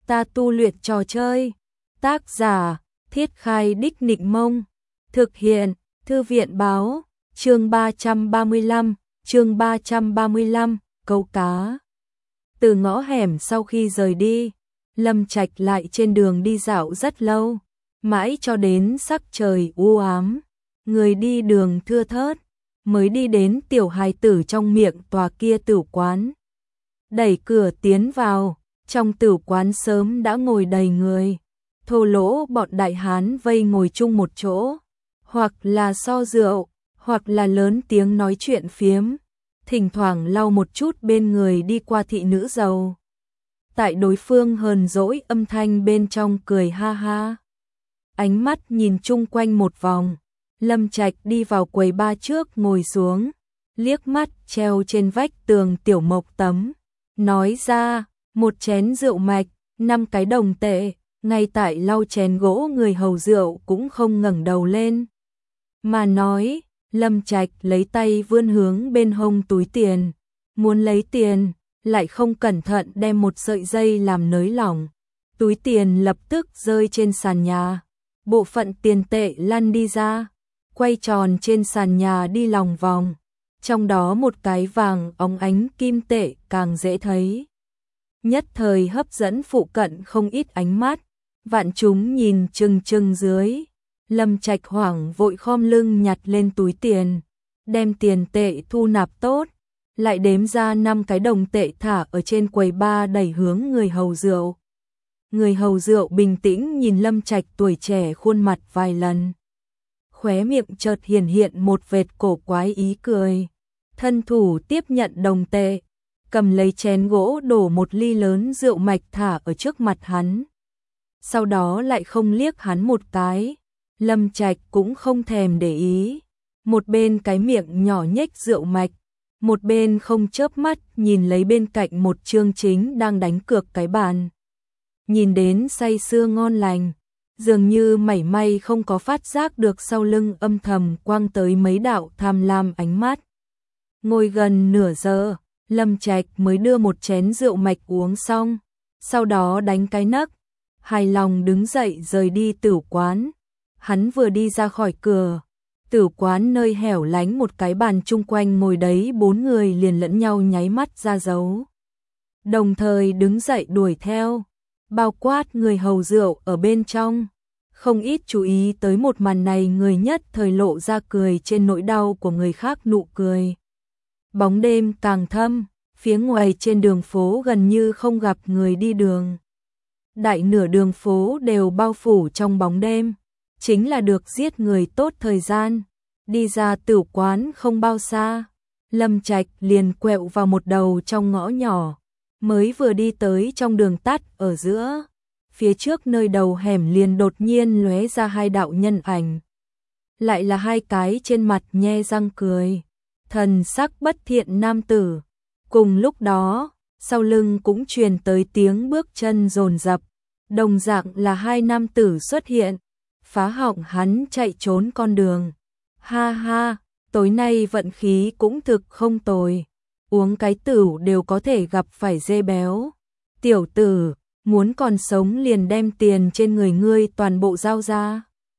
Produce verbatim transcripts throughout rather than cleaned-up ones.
ta tu luyện trò chơi. Tác giả, Thiết Khai Đích Nịnh Mông. Thực hiện, Thư viện báo, chương ba trăm ba mươi lăm, chương ba trăm ba mươi lăm, câu cá. Từ ngõ hẻm sau khi rời đi, Lâm Trạch lại trên đường đi dạo rất lâu, mãi cho đến sắc trời u ám, người đi đường thưa thớt, mới đi đến tiểu hài tử trong miệng tòa kia tửu quán. Đẩy cửa tiến vào, trong tửu quán sớm đã ngồi đầy người, thô lỗ bọn đại hán vây ngồi chung một chỗ, hoặc là so rượu, hoặc là lớn tiếng nói chuyện phiếm, thỉnh thoảng lau một chút bên người đi qua thị nữ giàu. Tại đối phương hờn dỗi âm thanh bên trong cười ha ha. Ánh mắt nhìn chung quanh một vòng, Lâm Trạch đi vào quầy ba trước ngồi xuống, liếc mắt treo trên vách tường tiểu mộc tấm, nói ra, một chén rượu mạch, năm cái đồng tệ. Ngay tại lau chén gỗ người hầu rượu cũng không ngẩng đầu lên, mà nói. Lâm Trạch lấy tay vươn hướng bên hông túi tiền, muốn lấy tiền, lại không cẩn thận đem một sợi dây làm nới lỏng. Túi tiền lập tức rơi trên sàn nhà, bộ phận tiền tệ lăn đi ra, quay tròn trên sàn nhà đi lòng vòng, trong đó một cái vàng óng ánh kim tệ càng dễ thấy. Nhất thời hấp dẫn phụ cận không ít ánh mắt, vạn chúng nhìn chừng chừng dưới. Lâm Trạch hoảng vội khom lưng nhặt lên túi tiền, đem tiền tệ thu nạp tốt, lại đếm ra năm cái đồng tệ thả ở trên quầy ba đẩy hướng người hầu rượu. Người hầu rượu bình tĩnh nhìn Lâm Trạch tuổi trẻ khuôn mặt vài lần. Khóe miệng chợt hiển hiện một vệt cổ quái ý cười, thân thủ tiếp nhận đồng tệ, cầm lấy chén gỗ đổ một ly lớn rượu mạch thả ở trước mặt hắn. Sau đó lại không liếc hắn một cái. Lâm Trạch cũng không thèm để ý, một bên cái miệng nhỏ nhếch rượu mạch, một bên không chớp mắt nhìn lấy bên cạnh một Trương Chính đang đánh cược cái bàn. Nhìn đến say sưa ngon lành, dường như mảy may không có phát giác được sau lưng âm thầm quang tới mấy đạo tham lam ánh mắt. Ngồi gần nửa giờ, Lâm Trạch mới đưa một chén rượu mạch uống xong, sau đó đánh cái nấc, hài lòng đứng dậy rời đi tửu quán. Hắn vừa đi ra khỏi cửa, tửu quán nơi hẻo lánh một cái bàn chung quanh ngồi đấy bốn người liền lẫn nhau nháy mắt ra dấu. Đồng thời đứng dậy đuổi theo, bao quát người hầu rượu ở bên trong. Không ít chú ý tới một màn này người nhất thời lộ ra cười trên nỗi đau của người khác nụ cười. Bóng đêm càng thâm, phía ngoài trên đường phố gần như không gặp người đi đường. Đại nửa đường phố đều bao phủ trong bóng đêm. Chính là được giết người tốt thời gian. Đi ra tửu quán không bao xa, Lâm Trạch liền quẹo vào một đầu trong ngõ nhỏ, mới vừa đi tới trong đường tắt ở giữa, phía trước nơi đầu hẻm liền đột nhiên lóe ra hai đạo nhân ảnh. Lại là hai cái trên mặt nhe răng cười, thần sắc bất thiện nam tử. Cùng lúc đó, sau lưng cũng truyền tới tiếng bước chân dồn dập, đồng dạng là hai nam tử xuất hiện, phá hỏng hắn chạy trốn con đường. Ha ha, tối nay vận khí cũng thực không tồi, uống cái tửu đều có thể gặp phải dê béo. Tiểu tử, muốn còn sống liền đem tiền trên người ngươi toàn bộ giao ra.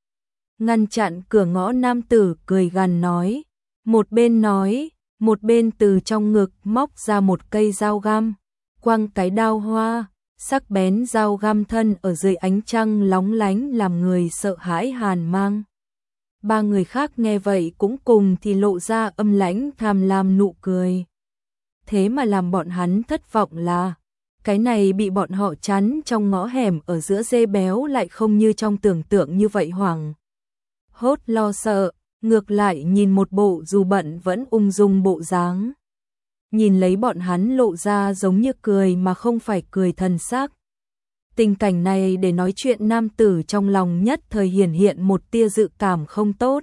Ngăn chặn cửa ngõ nam tử cười gằn nói, một bên nói, một bên từ trong ngực móc ra một cây dao găm, quăng cái đao hoa. Sắc bén dao găm thân ở dưới ánh trăng lóng lánh làm người sợ hãi hàn mang. Ba người khác nghe vậy cũng cùng thì lộ ra âm lãnh tham lam nụ cười. Thế mà làm bọn hắn thất vọng là, cái này bị bọn họ chắn trong ngõ hẻm ở giữa dê béo lại không như trong tưởng tượng như vậy hoảng hốt lo sợ, ngược lại nhìn một bộ dù bận vẫn ung dung bộ dáng. Nhìn lấy bọn hắn lộ ra giống như cười mà không phải cười thần sắc. Tình cảnh này để nói chuyện nam tử trong lòng nhất thời hiển hiện một tia dự cảm không tốt.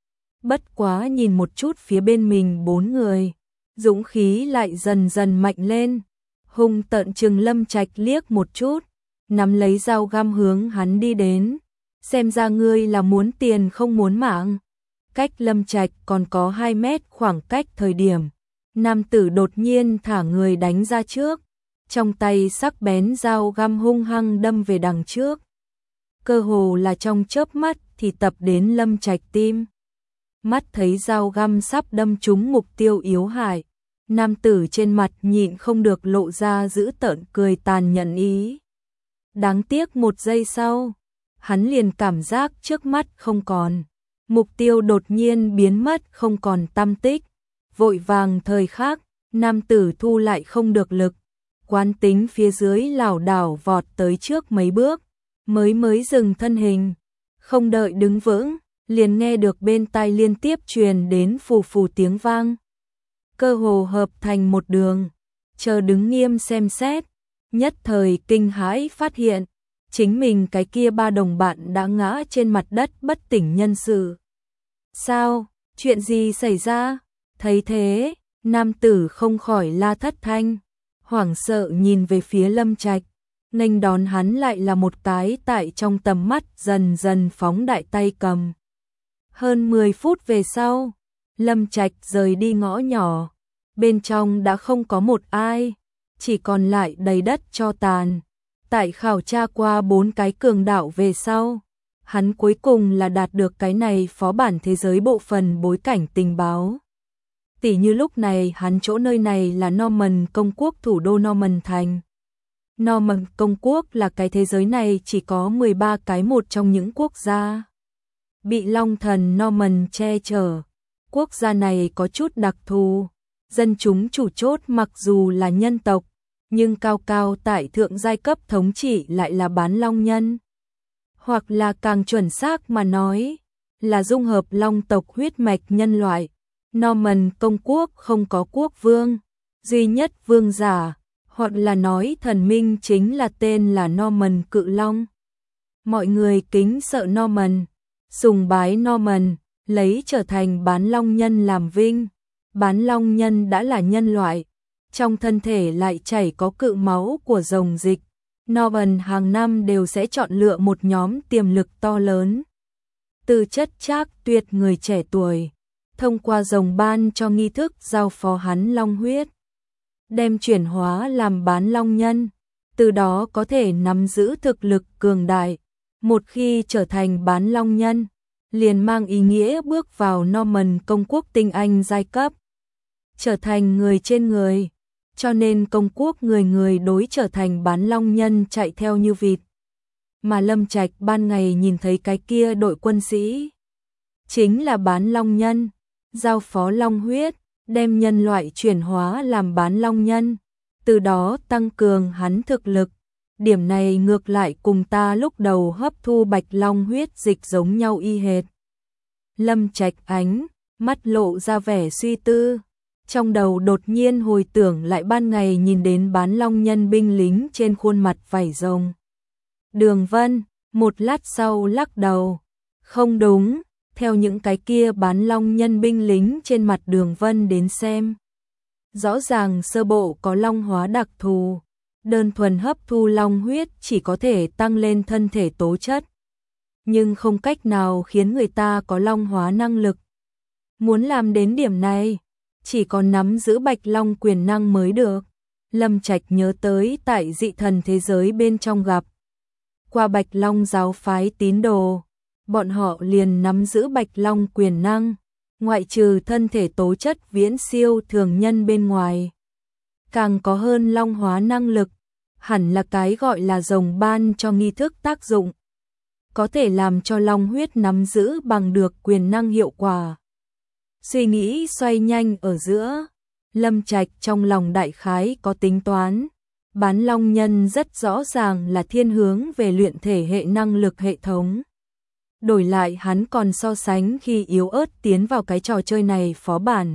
Bất quá nhìn một chút phía bên mình bốn người, dũng khí lại dần dần mạnh lên. Hung tợn trừng Lâm Trạch liếc một chút, nắm lấy dao găm hướng hắn đi đến. Xem ra ngươi là muốn tiền không muốn mạng. Cách Lâm Trạch còn có hai mét khoảng cách thời điểm, nam tử đột nhiên thả người đánh ra trước, trong tay sắc bén dao găm hung hăng đâm về đằng trước. Cơ hồ là trong chớp mắt thì tập đến Lâm Trạch tim. Mắt thấy dao găm sắp đâm trúng mục tiêu yếu hại, nam tử trên mặt nhịn không được lộ ra dữ tợn cười tàn nhẫn ý. Đáng tiếc một giây sau, hắn liền cảm giác trước mắt không còn. Mục tiêu đột nhiên biến mất không còn tăm tích. Vội vàng thời khắc, nam tử thu lại không được lực. Quán tính phía dưới lảo đảo vọt tới trước mấy bước, mới mới dừng thân hình. Không đợi đứng vững, liền nghe được bên tai liên tiếp truyền đến phù phù tiếng vang. Cơ hồ hợp thành một đường, chờ đứng nghiêm xem xét, nhất thời kinh hãi phát hiện, chính mình cái kia ba đồng bạn đã ngã trên mặt đất bất tỉnh nhân sự. Sao? Chuyện gì xảy ra? Thấy thế, nam tử không khỏi la thất thanh, hoảng sợ nhìn về phía Lâm Trạch, nghênh đón hắn lại là một cái tại trong tầm mắt dần dần phóng đại tay cầm. Hơn mười phút về sau, Lâm Trạch rời đi ngõ nhỏ, bên trong đã không có một ai, chỉ còn lại đầy đất tro tàn. Tại khảo tra qua bốn cái cường đạo về sau, hắn cuối cùng là đạt được cái này phó bản thế giới bộ phận bối cảnh tình báo. Tỉ như lúc này hắn chỗ nơi này là Norman công quốc thủ đô Norman thành. Norman công quốc là cái thế giới này chỉ có mười ba cái một trong những quốc gia bị Long thần Norman che chở. Quốc gia này có chút đặc thù, dân chúng chủ chốt mặc dù là nhân tộc, nhưng cao cao tại thượng giai cấp thống trị lại là bán long nhân. Hoặc là càng chuẩn xác mà nói, là dung hợp long tộc huyết mạch nhân loại. Norman công quốc không có quốc vương, duy nhất vương giả, hoặc là nói thần minh chính là tên là Norman cự long. Mọi người kính sợ Norman, sùng bái Norman, lấy trở thành bán long nhân làm vinh. Bán long nhân đã là nhân loại, trong thân thể lại chảy có cự máu của rồng dịch. Norman hàng năm đều sẽ chọn lựa một nhóm tiềm lực to lớn, từ chất trác tuyệt người trẻ tuổi, thông qua rồng ban cho nghi thức giao phó hắn long huyết, đem chuyển hóa làm bán long nhân, từ đó có thể nắm giữ thực lực cường đại. Một khi trở thành bán long nhân, liền mang ý nghĩa bước vào Norman công quốc tinh anh giai cấp, trở thành người trên người, cho nên công quốc người người đối trở thành bán long nhân chạy theo như vịt. Mà Lâm Trạch ban ngày nhìn thấy cái kia đội quân sĩ, chính là bán long nhân, giao phó long huyết, đem nhân loại chuyển hóa làm bán long nhân, từ đó tăng cường hắn thực lực. Điểm này ngược lại cùng ta lúc đầu hấp thu bạch long huyết dịch giống nhau y hệt. Lâm Trạch ánh mắt lộ ra vẻ suy tư, trong đầu đột nhiên hồi tưởng lại ban ngày nhìn đến bán long nhân binh lính trên khuôn mặt vảy rồng. Đường Vân, một lát sau lắc đầu, không đúng, theo những cái kia bán long nhân binh lính trên mặt Đường Vân đến xem. Rõ ràng sơ bộ có long hóa đặc thù, đơn thuần hấp thu long huyết chỉ có thể tăng lên thân thể tố chất, nhưng không cách nào khiến người ta có long hóa năng lực. Muốn làm đến điểm này, chỉ có nắm giữ bạch long quyền năng mới được. Lâm Trạch nhớ tới tại dị thần thế giới bên trong gặp qua bạch long giáo phái tín đồ, bọn họ liền nắm giữ bạch long quyền năng, ngoại trừ thân thể tố chất viễn siêu thường nhân bên ngoài, càng có hơn long hóa năng lực, hẳn là cái gọi là rồng ban cho nghi thức tác dụng, có thể làm cho long huyết nắm giữ bằng được quyền năng hiệu quả. Suy nghĩ xoay nhanh ở giữa, Lâm Trạch trong lòng đại khái có tính toán, bán long nhân rất rõ ràng là thiên hướng về luyện thể hệ năng lực hệ thống. Đổi lại hắn còn so sánh khi yếu ớt tiến vào cái trò chơi này phó bản.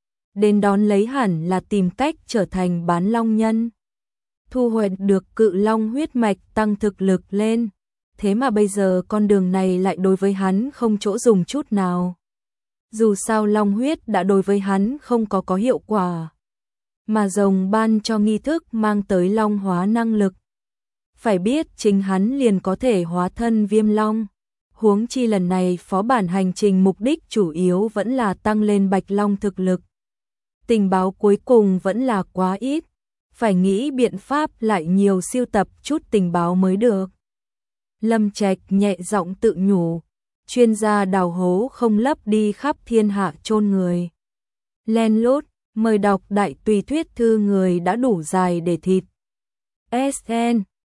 Đến đón lấy hẳn là tìm cách trở thành bán long nhân, thu hoạch được cự long huyết mạch tăng thực lực lên. Thế mà bây giờ con đường này lại đối với hắn không chỗ dùng chút nào. Dù sao long huyết đã đối với hắn không có có hiệu quả, mà rồng ban cho nghi thức mang tới long hóa năng lực. Phải biết chính hắn liền có thể hóa thân viêm long. Huống chi lần này phó bản hành trình mục đích chủ yếu vẫn là tăng lên bạch long thực lực. Tình báo cuối cùng vẫn là quá ít. phải nghĩ biện pháp lại nhiều sưu tập chút tình báo mới được. Lâm Trạch nhẹ giọng tự nhủ, chuyên gia đào hố không lấp đi khắp thiên hạ chôn người. Len lút, mời đọc đại tùy thuyết thư người đã đủ dài để thịt. ét en